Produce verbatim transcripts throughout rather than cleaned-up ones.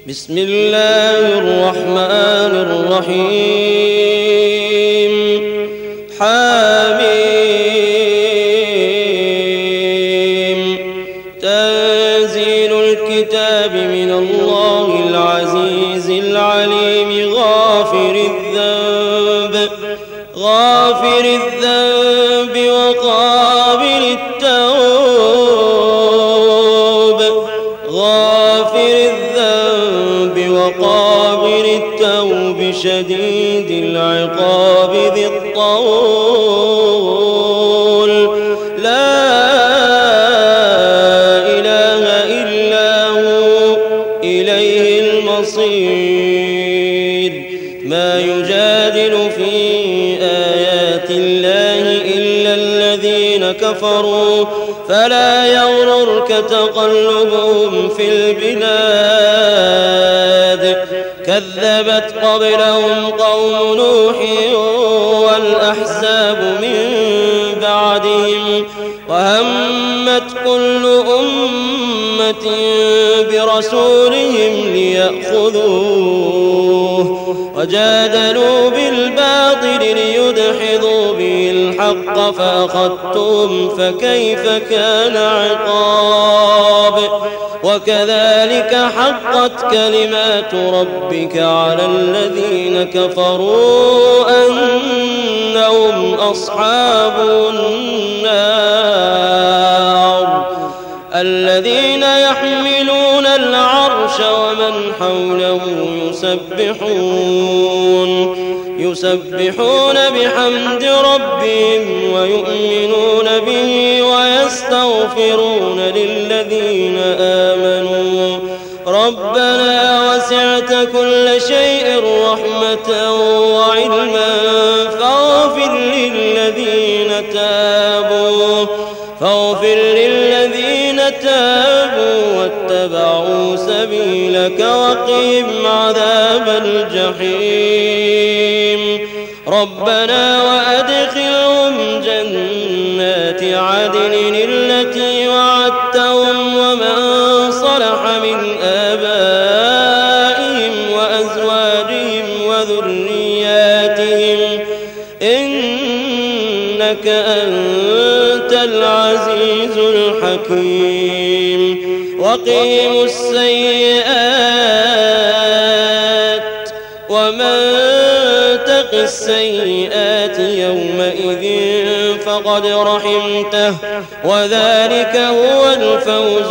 بسم الله الرحمن الرحيم. حميم. تنزيل الكتاب من الله العزيز العليم غافر الذنب غافر الذنب وقابل التوب غافر الذنب وقابل التوب شديد العقاب ذي الطول لا إله إلا هو إليه المصير. ما يجادل في آيات الله إلا الذين كفروا فلا يغررك تقلبهم في البلاد. كذبت قبلهم قوم نوح والأحزاب من بعدهم وهمت كل أمة برسولهم ليأخذوه وجادلوا بالباطل ليدحضوا به الحق فأخذتهم فكيف كان عقاب. وكذلك حقت كلمات ربك على الذين كفروا أنهم أصحاب النار. الذين يحملون العرش ومن حوله يسبحون يسبحون بحمد ربهم ويؤمنون به ويستغفرون للذين آمنوا ربنا وسعت كل شيء رحمة وعلما فاغفر للذين تابوا فاغفر للذين تابوا واتبعوا سبيلك وقهم عذاب الجحيم. ربنا وأدخلهم جنات عدن التي وعدتهم ومن صلح من آبائهم وأزواجهم وذرياتهم إنك أنت العزيز الحكيم. وقهم السيئات ومن تق السيئات يومئذ فقد رحمته وذلك هو الفوز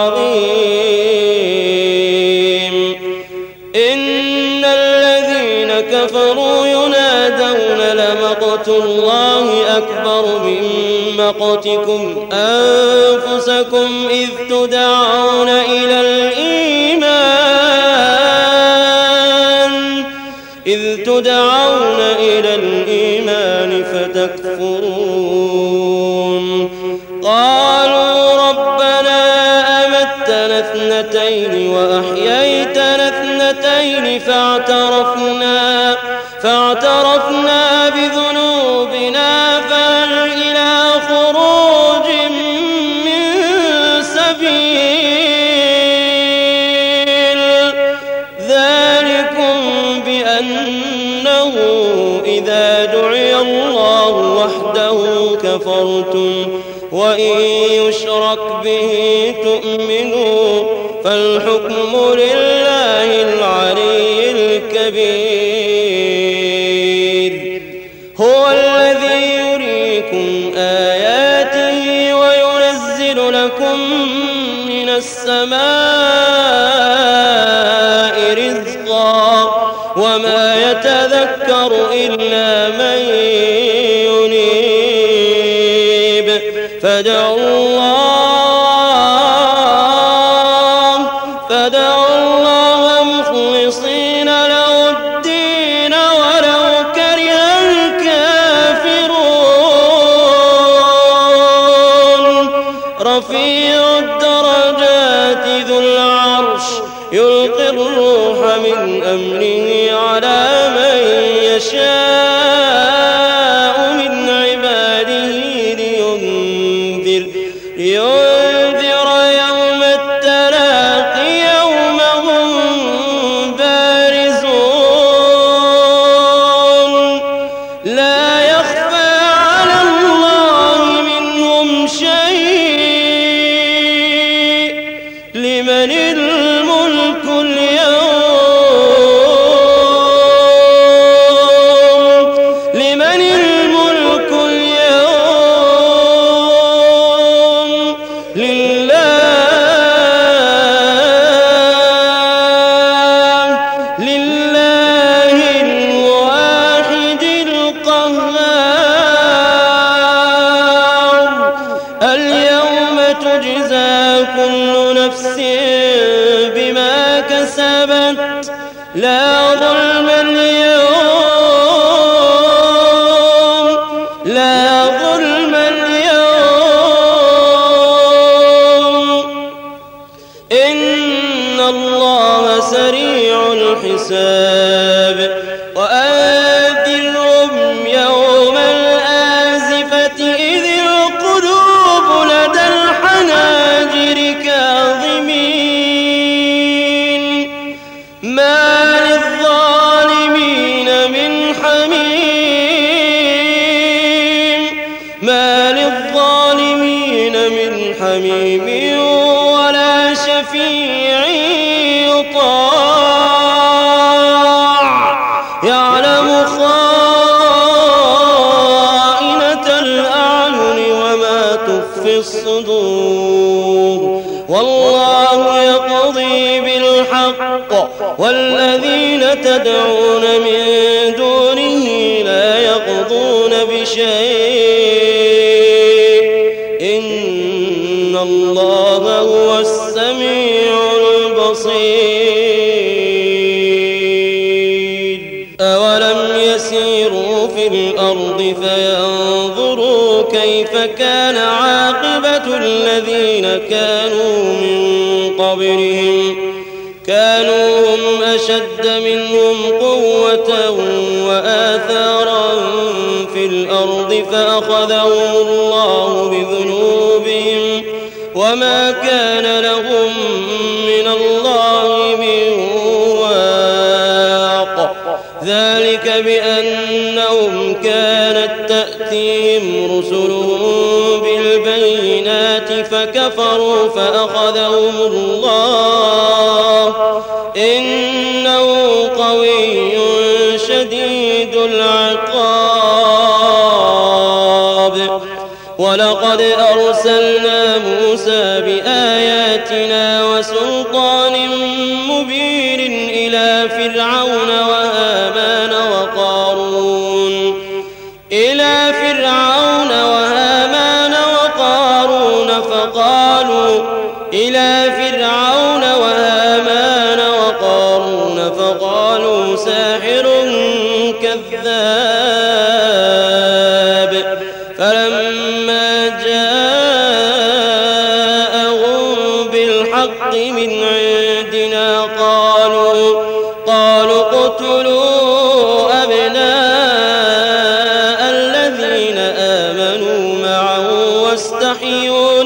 العظيم. إن الذين كفروا ينادون لمقت الله أكبر من مقتكم أنفسكم إذ تدعون إلى الإيمان إذ تدعون إلى الإيمان فتكفرون. قالوا ربنا أمتنا اثنتين وأحييتنا اثنتين فاعترفنا فاعترفنا بذنوبنا فهل إلى خروج من سبيل. ذلكم بأنه إذا دعي الله وحده كفرتم وإن يشرك به تؤمنوا فالحكم لله العلي الكبير. هو الذي يريكم آياته وينزل لكم من السماء رزقا وما يتذكر إلا من ينيب. فادعوا الله فادعوا الله مخلصين له الدين ولو كره الكافرون. رفيع الدرجات ذو العرش يلقي الروح من أمره على من يشاء من عباده لينذر لينذر يوم التلاق يوم هم كذبت لا ظلم اليوم لا ظلم اليوم إن الله سريع الحساب وأنذرهم يوم الآزفة إذ القلوب لدى الحناجر كاظمين ما للظالمين من حميم ما للظالمين من حميم ولا شفيع يطاع يعلم خائنة الأعين وما تخفي الصدور والله يقضي بالحق والذين تدعون من دونه لا يقضون بشيء إن الله هو السميع البصير أولم يسيروا في الأرض فينظروا كيف كان عاقبة الذين كانوا من قبلهم كانوا هم أشد منهم قوة وآثارا في الأرض فأخذهم الله بذنوبهم وما كان لهم من الله من واق ذلك بأنهم كانت تأتيهم رسلهم بالبينات فكفروا فأخذهم الله إنه قوي شديد العقاب ولقد أرسلنا موسى بآياتنا وسلطان مبين إلى فرعون وهامان وقارون إلى فرعون وهامان وقارون فقالوا إلى فرعون وهامان وقارون فقالوا ساحر كذاب فلما جاءهم بالحق من عندنا قالوا قالوا اقتلوا أبناء الذين آمنوا معه واستحيوا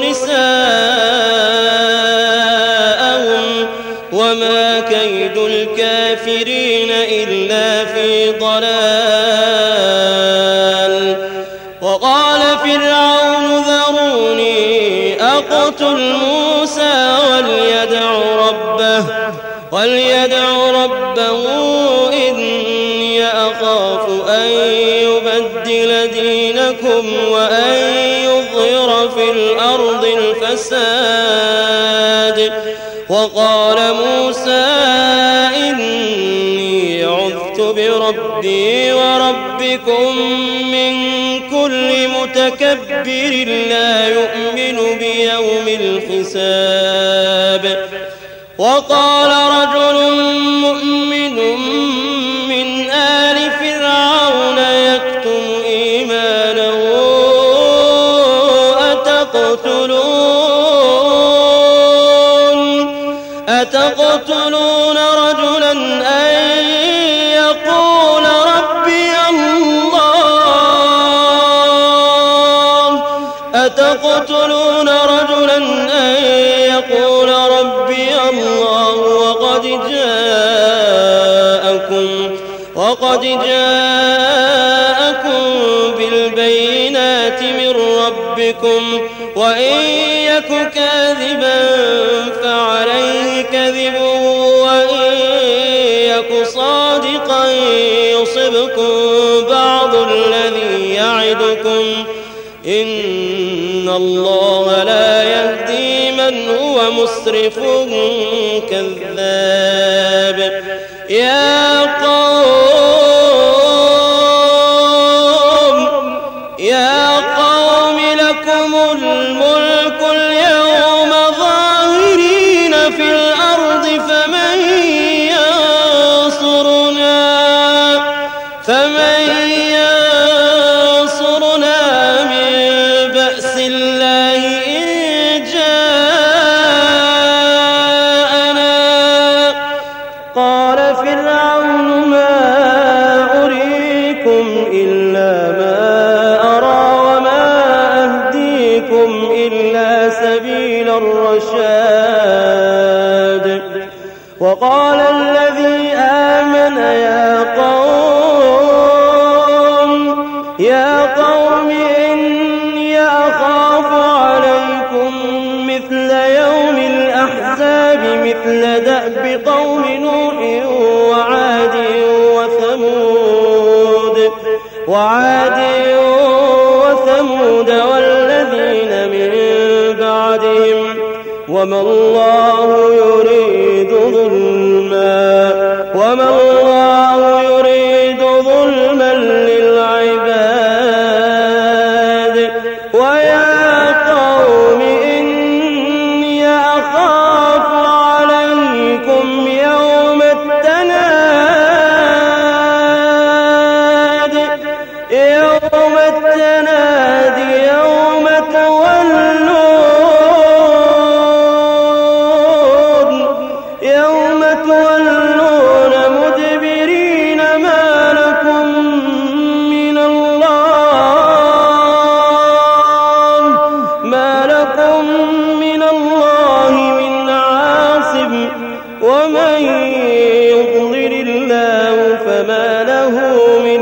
نساءهم وما كيد الكافرين إلا في ضلال وقال فرعون ذروني أقتل موسى وليدع ربه وليدع ربه إني أخاف أن يبدل دينكم وأن يظهر في الأرض الفساد وقال موسى إني عذت بربي وربكم من كل متكبر لا يؤمن بيوم الحساب وقال رجل مؤمن من آل فرعون يكتم إيمانه أتقتلون أتقتلون رجلا أن يقول ربي الله أتقتلون رجلا أن يقول ربي الله وقد جاءكم وقد جاءكم بالبينات من ربكم وإن يك كاذبا فعليه كذبه وإن يك صادقا يصبكم بعض الذي يعدكم إن الله لا يهدي من هو مسرف كذاب يا قوم يا قوم لكم الملك اليوم ظاهرين في الأرض فمن قال فرعون ما أريكم إلا ما أرى وما أهديكم إلا سبيل الرشاد وقال الذي آمن يا قوم يا قوم إني أخاف عليكم مثل يوم الأحزاب مثل دأب قوم نوح وعاد وثمود وعاد وثمود والذين من بعدهم وما الله يريد ظلما وما الله يريد ظلما للعباد ويا قوم إني أخاف عليكم يوم التناد يوم التناد يوم تولون يوم تولون مدبرين ما لكم من الله ما لكم من الله من عاصم ومن يضلل الله فما له من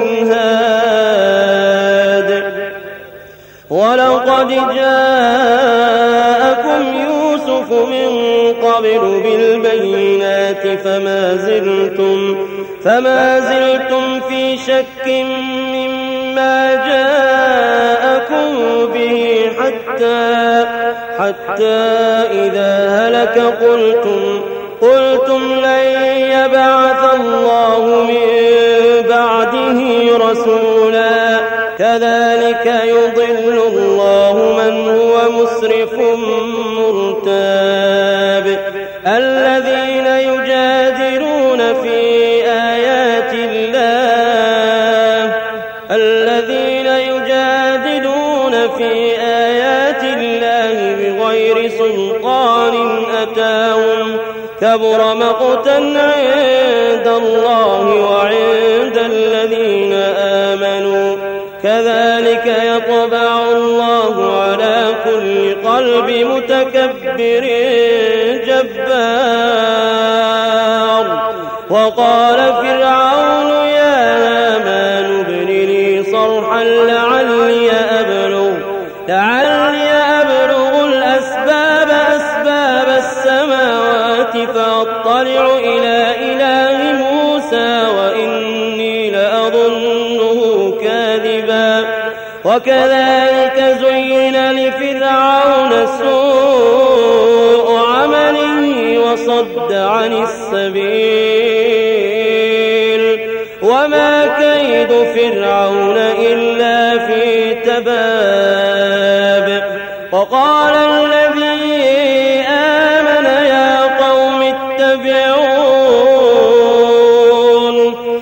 هاد ولقد جاءكم يوسف من قبل بالبينات فما زلتم فما زلتم في شك مما جاءكم به حتى حتى إذا هلك قلتم قلتم لن يبعث الله من بعده رسولا كذلك يضل الله من هو مسرف مرتاب الذين يجادلون في آيات الله الذين يجادلون في آيات الله بغير سلطان أتاهم كبر مقتا عند الله وعند الذين آمنوا كذلك يطبع الله على كل قلب متكبر جبار وقال فرعون يا هامان ابن لي صرحا لعلي أبلغ لعلي أبلغ الأسباب أسباب السماوات فأطلع إلى إله موسى وإني لأظنه كاذبا وكذلك زين لفرعون سوء عمله وصد عن السبيل وما كيد فرعون إلا في تباب وقال الذي آمن يا قوم اتبعون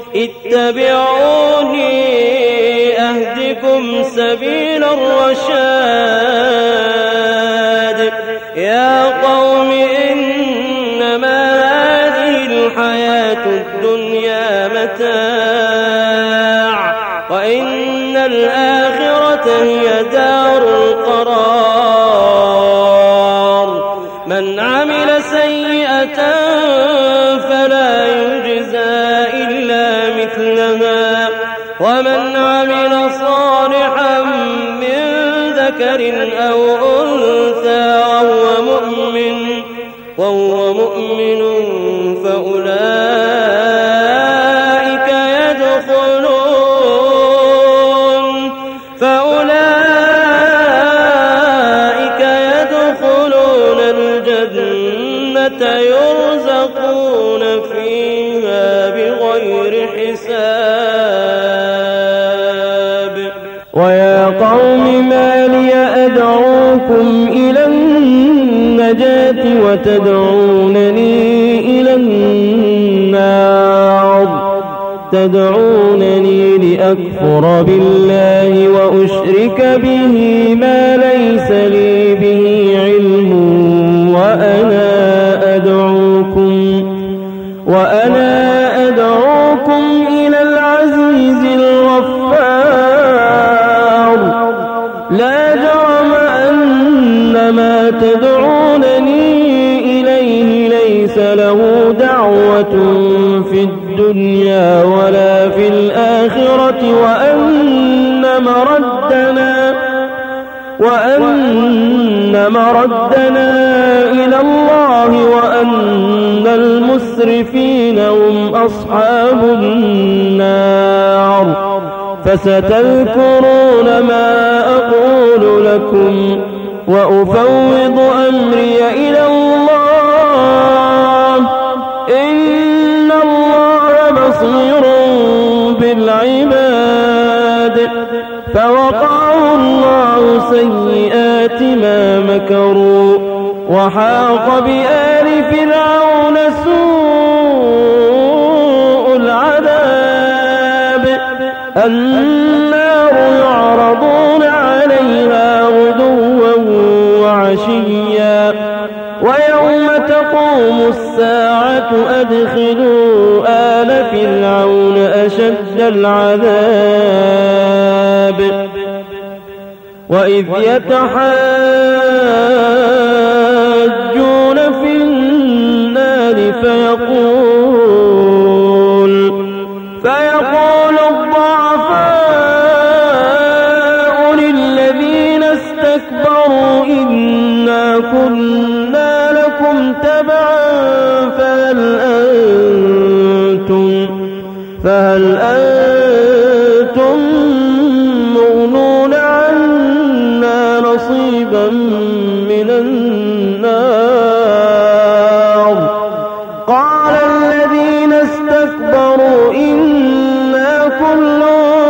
اتبعوني أهدكم سبيل الرشاد يا قوم إنما هذه الحياة الدنيا متاع وإن الآخرة هي دار القرار من عمل سيئة فلا يجزى إلا مثلها ومن عمل صالحا من ذكر أو أنثى وهو مؤمن وهو مؤمن فأولئك يدخلون فأولئك يدخلون الجنة يرزقون فيها بغير حساب ويا قوم ما لي أدعوكم إلى النجاة وتدعونني إلى النار تدعونني لأكفر بالله وأشرك به ما ليس لي به علم وأنا أدعوكم وأنا ولا أدعوكم إلى العزيز الغفار لا جرم أن ما تدعونني إليه ليس له دعوة في الدنيا ولا في الآخرة وأن مردنا وأن مردنا إلى الله وأن المسرفين هم أصحاب النار فستذكرون ما أقول لكم وأفوض أمري إلى الله إن الله بصير بالعباد فوقاه الله سيئات ما مكروا وحاق بآل فرعون سوء العذاب النار يعرضون عليها غدوا وعشيا ويوم تقوم الساعة أدخلوا آل فرعون أشد العذاب وإذ يتحاجون في النار فيقول فيقول الضعفاء للذين استكبروا إنا كنا لكم تبعا فهل أنتم فهل أنتم مغنون عنا نصيبا من النار قال الذين استكبروا إنا كل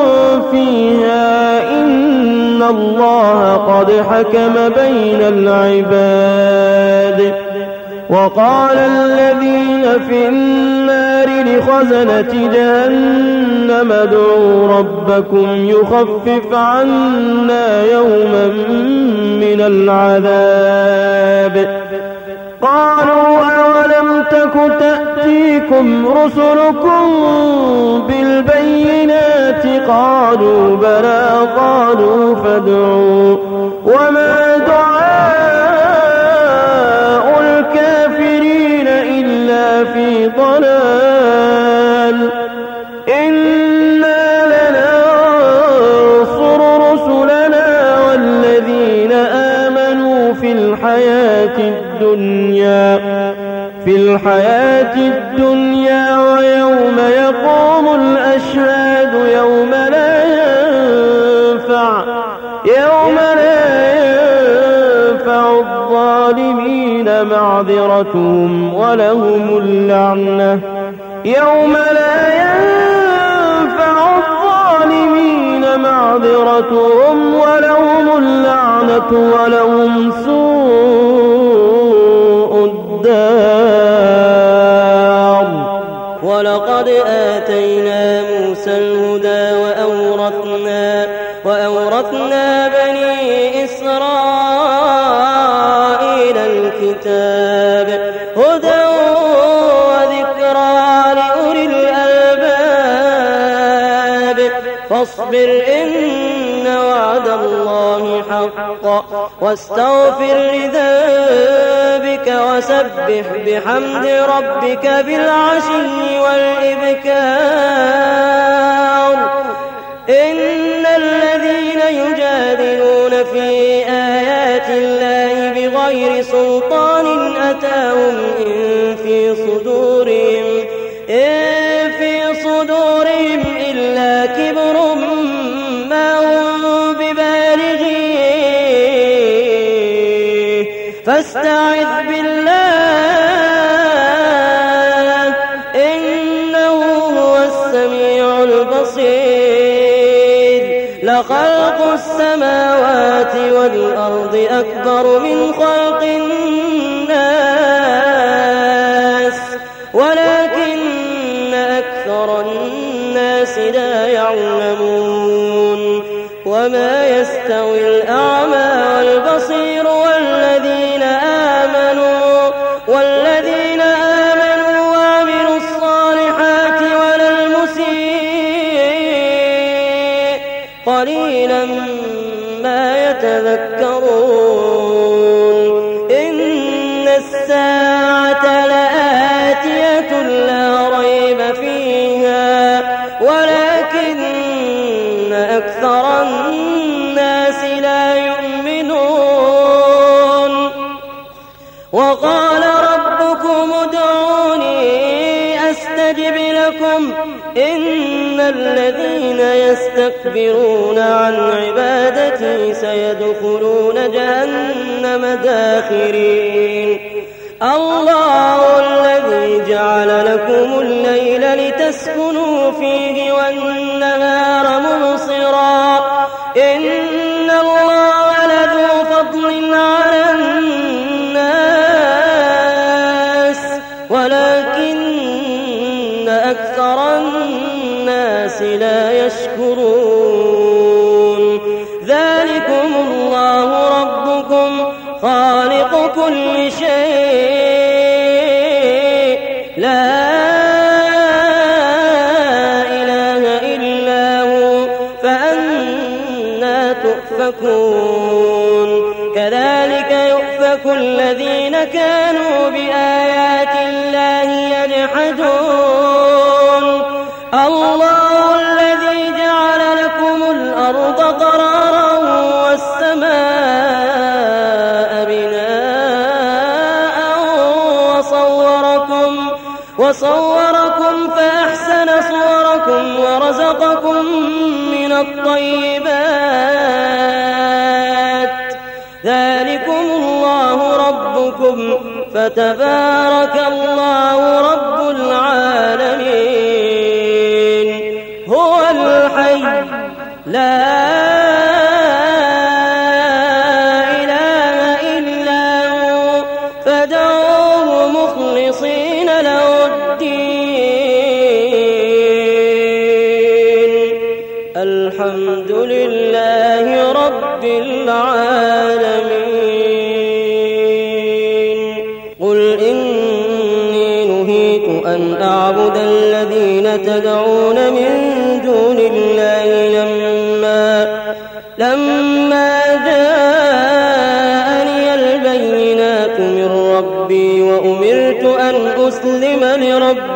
فيها إن الله قد حكم بين العباد وقال الذين في النار لخزنة جهنم ادعوا ربكم يخفف عنا يوما من العذاب قالوا أولم تك تأتيكم رسلكم بالبينات قالوا بلى قالوا فادعوا وما دعاء الكافرين إلا في ضلال إنا لننصر رسلنا والذين آمنوا في الحياة الدنيا في الحياة الدنيا ويوم يقوم الأشهاد يوم لا ينفع يوم لا ينفع الظالمين معذرتهم ولهم اللعنة يوم لا ينفع الظالمين معذرتهم ولهم اللعنة ولهم سوء الدار ولقد آتينا موسى الهدى وأورثنا وأورثنا بني إسرائيل الكتاب هدى وذكرى لأولي الألباب فاصبر إن وعد الله حق واستغفر لذنبك وسبح بحمد ربك بالعشي والإبكار إن الذين يجادلون في آيات الله بغير سلطان أتاهم إن في صدورهم إن في صدورهم إلا كبر ما هم ببالغيه فاستعذ بالله إنه هو السميع البصير لخلق السماوات والأرض أكبر من خلق الناس ولكن أكثر الناس لا يعلمون وما يستوي الأعمى والبصير والذين آمنوا والذين آمنوا وعملوا الصالحات قليلا ما يتذكرون إن الساعة لآتية لا ريب فيها ولكن أكثر الناس لا يؤمنون وقال ربكم ادعوني أستجب لكم إن الذين يستكبرون عن عبادتي سيدخلون جهنم داخرين الله الذي جعل لكم الليل لتسكنوا فيه والنهار مبصرا إن الله لذو فضل على الناس ولكن أكثر الناس لا يشكرون ذلكم الله ربكم خالق كل شيء لا إله إلا هو فأنى تؤفكون كذلك يؤفك الذين كانوا بآيات الله يجحدون الله الذي جعل لكم الأرض قرارا والسماء بناء وصوركم وصوركم فأحسن صوركم ورزقكم من الطيبات ذلكم الله ربكم فتبارك الله رب العالمين هو الحي لا إله إلا هو فادعوه مخلصين له الدين الحمد لله رب العالمين قل إني نهيت أن أعبد الذين تدعون من دون الله لما لما جاءني البينات من ربي وأمرت أن أسلم لرب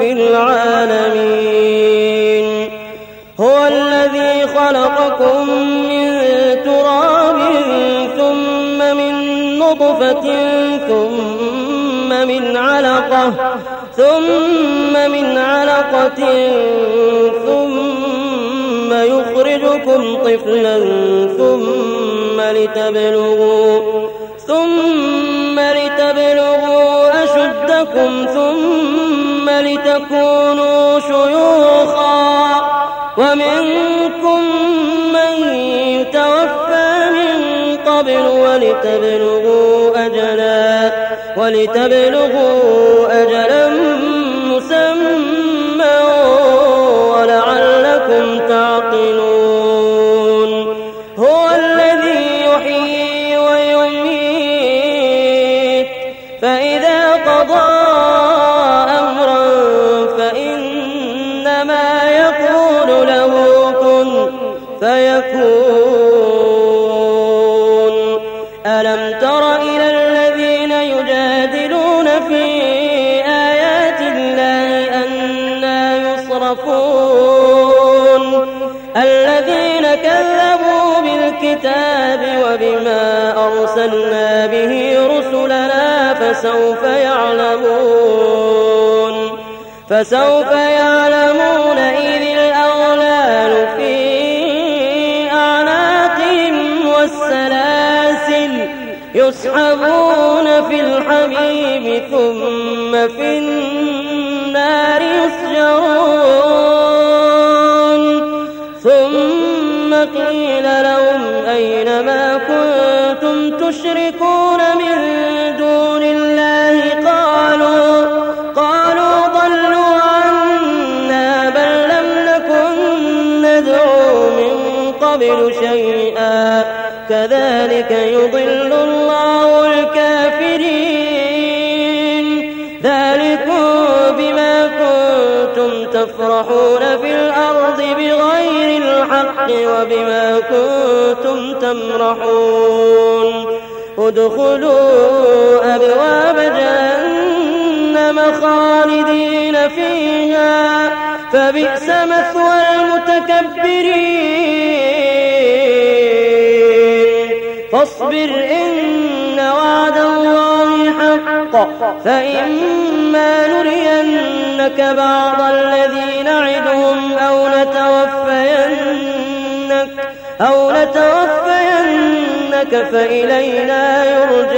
العالمين هو الذي خلقكم من تراب ثم من نطفة ثم من علقة ثم من علقة ثم يخرجكم طفلا ثم لتبلغوا ثم لتبلغوا أشدكم ثم لتكونوا شيوخا ومنكم من يتوفى من قبل ولتبلغوا أجلا ولتبلغوا أجلا مسمى ولعلكم تعقلون هو الذي يحيي ويميت فإذا قضى أمرا فإنما يقول له كن فيكون ألم تر إلى الذين يجادلون في آيات الله أنى يصرفون الذين كذبوا بالكتاب وبما أرسلنا به رسلنا فسوف يعلمون فسوف يعلمون إذ الأغلال في أعناقهم والسلاسل يسحبون في الحميم ثم في النار يسجرون ثم قيل لهم أين ما كنتم تشركون من دون الله قالوا قالوا ضلوا عنا بل لم نكن ندعو من قبل شيئا كذلك يضل الله الكافرين ذلكم بما كنتم تفرحون في الأرض بغير الحق بالحق وبما كنتم تمرحون ادخلوا أبواب جهنم خالدين فيها فبئس مثوى المتكبرين فاصبر إن وعد الله حق فإما نرينك بعض الذي نعدهم أو نتوفينك أو نتوفينك فإلينا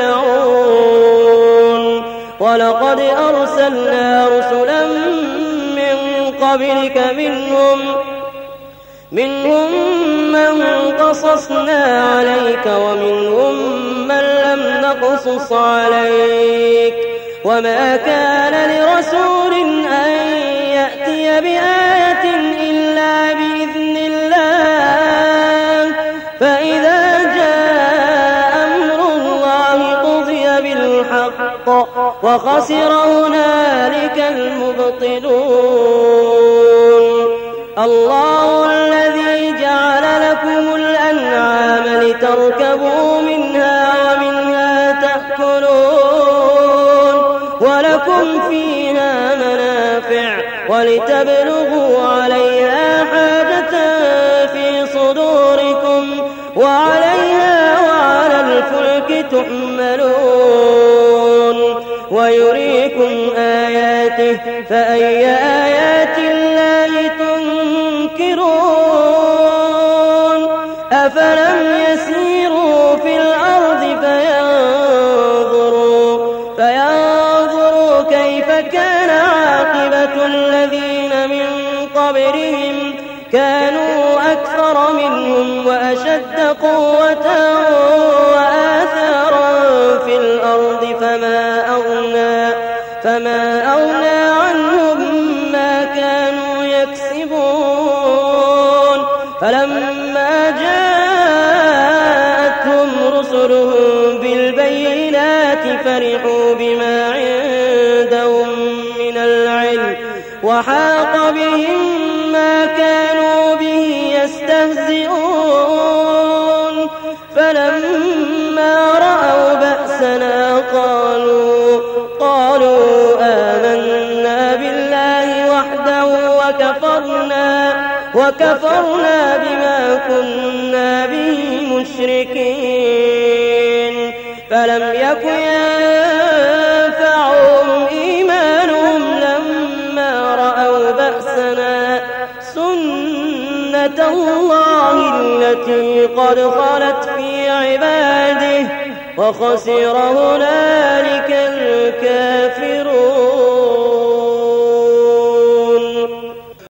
يرجعون ولقد أرسلنا رسلا من قبلك منهم منهم من قصصنا عليك ومنهم من لم نقصص عليك وما كان لرسول أن يأتي بآية إلا بإذن الله فإذا جاء أمر الله قضي بالحق وخسر هنالك المبطلون الله الذي جعل لكم الأنعام لتركبوا منها ومنها تأكلون ولكم فيها منافع ولتبلغوا عليها حاجة في صدوركم وعليها وعلى الفلك تحملون ويريكم آياته فأي آيات الله تنكرون أفلم يسيروا في الأرض فينظروا فينظروا كيف كان عاقبة الذين من قبلهم كانوا أكثر منهم وأشد قوة وآثارا في الأرض فما أغنى فما أغنى عنهم ما كانوا يكسبون فلما جاءتهم رسلهم بالبينات فرحوا بما عندهم من العلم وحاق بهم ما كانوا به يستهزئون فلما رأوا بأسنا قالوا قالوا آمنا بالله وحده وكفرنا وكفرنا بما كنا به مشركين فلم يك ينفعهم إيمانهم لما رأوا بأسنا سنة الله التي قد خلت في عباده وخسر هنالك الكافرون